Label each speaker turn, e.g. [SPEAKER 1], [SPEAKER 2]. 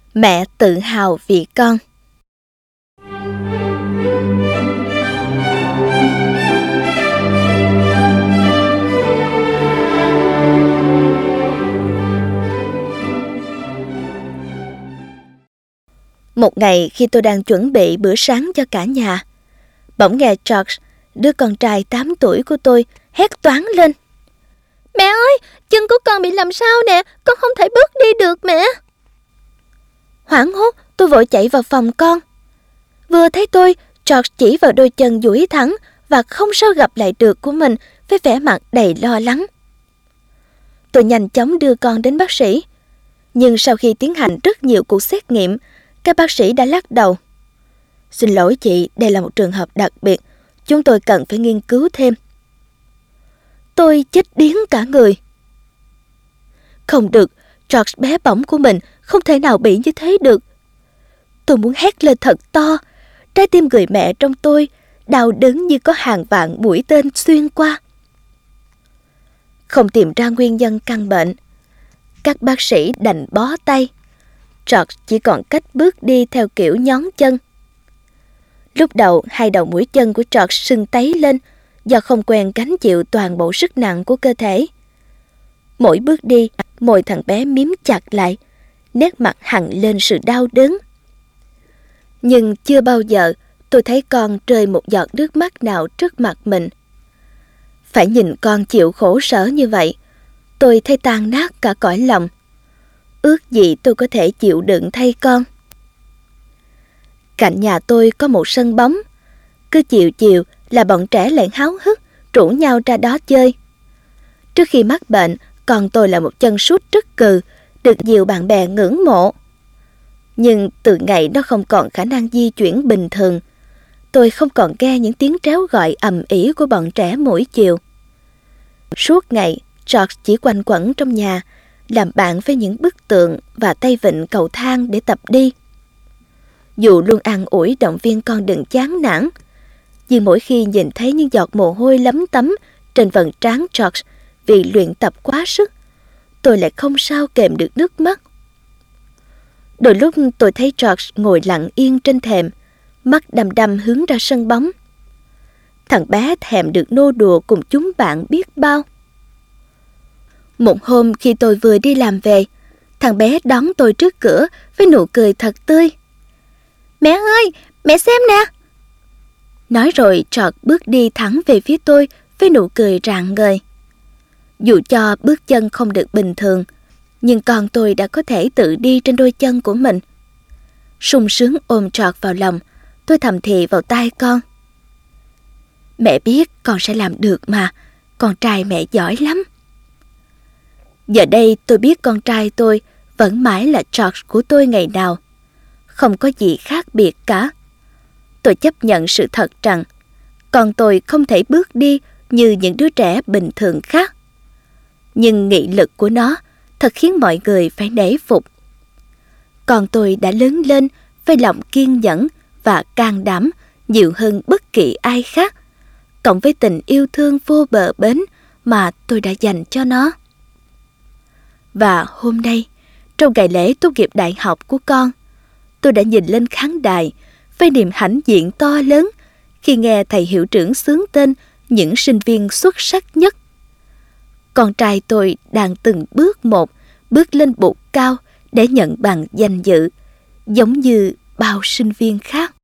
[SPEAKER 1] Mẹ tự hào vì con. Một ngày khi tôi đang chuẩn bị bữa sáng cho cả nhà, bỗng nghe George, đứa con trai 8 tuổi của tôi, hét toáng lên. Mẹ ơi, chân của con bị làm sao nè, con không thể bước đi được mẹ. Hoảng hốt, tôi vội chạy vào phòng con. Vừa thấy tôi, George chỉ vào đôi chân duỗi thẳng và không sao gặp lại được của mình với vẻ mặt đầy lo lắng. Tôi nhanh chóng đưa con đến bác sĩ. Nhưng sau khi tiến hành rất nhiều cuộc xét nghiệm, các bác sĩ đã lắc đầu. Xin lỗi chị, đây là một trường hợp đặc biệt. Chúng tôi cần phải nghiên cứu thêm. Tôi chết điếng cả người. Không được, George bé bỏng của mình không thể nào bị như thế được. Tôi muốn hét lên thật to. Trái tim người mẹ trong tôi đau đớn như có hàng vạn mũi tên xuyên qua. Không tìm ra nguyên nhân căn bệnh, các bác sĩ đành bó tay. George chỉ còn cách bước đi theo kiểu nhón chân. Lúc đầu, hai đầu mũi chân của George sưng tấy lên do không quen gánh chịu toàn bộ sức nặng của cơ thể. Mỗi bước đi, môi thằng bé mím chặt lại, nét mặt hằn lên sự đau đớn. Nhưng chưa bao giờ tôi thấy con rơi một giọt nước mắt nào trước mặt mình. Phải nhìn con chịu khổ sở như vậy, tôi thấy tan nát cả cõi lòng. Ước gì tôi có thể chịu đựng thay con. Cạnh nhà tôi có một sân bóng. Cứ chiều chiều là bọn trẻ lại háo hức rủ nhau ra đó chơi. Trước khi mắc bệnh, con tôi là một chân sút rất cừ, được nhiều bạn bè ngưỡng mộ. Nhưng từ ngày nó không còn khả năng di chuyển bình thường, tôi không còn nghe những tiếng réo gọi ầm ĩ của bọn trẻ mỗi chiều. Suốt ngày, George chỉ quanh quẩn trong nhà, làm bạn với những bức tượng và tay vịn cầu thang để tập đi. Dù luôn an ủi động viên con đừng chán nản, nhưng mỗi khi nhìn thấy những giọt mồ hôi lấm tấm trên vầng trán George vì luyện tập quá sức, tôi lại không sao kềm được nước mắt. Đôi lúc tôi thấy George ngồi lặng yên trên thềm, mắt đăm đăm hướng ra sân bóng. Thằng bé thèm được nô đùa cùng chúng bạn biết bao. Một hôm khi tôi vừa đi làm về, thằng bé đón tôi trước cửa với nụ cười thật tươi. Mẹ ơi, mẹ xem nè. Nói rồi George bước đi thẳng về phía tôi với nụ cười rạng ngời. Dù cho bước chân không được bình thường, nhưng con tôi đã có thể tự đi trên đôi chân của mình. Sung sướng ôm George vào lòng, tôi thầm thì vào tai con. Mẹ biết con sẽ làm được mà, con trai mẹ giỏi lắm. Giờ đây tôi biết con trai tôi vẫn mãi là George của tôi ngày nào. Không có gì khác biệt cả. Tôi chấp nhận sự thật rằng con tôi không thể bước đi như những đứa trẻ bình thường khác. Nhưng nghị lực của nó thật khiến mọi người phải nể phục. Con tôi đã lớn lên với lòng kiên nhẫn và can đảm nhiều hơn bất kỳ ai khác, cộng với tình yêu thương vô bờ bến mà tôi đã dành cho nó. Và hôm nay, trong ngày lễ tốt nghiệp đại học của con, tôi đã nhìn lên khán đài với niềm hãnh diện to lớn khi nghe thầy hiệu trưởng xướng tên những sinh viên xuất sắc nhất. Con trai tôi đang từng bước một bước lên bục cao để nhận bằng danh dự, giống như bao sinh viên khác.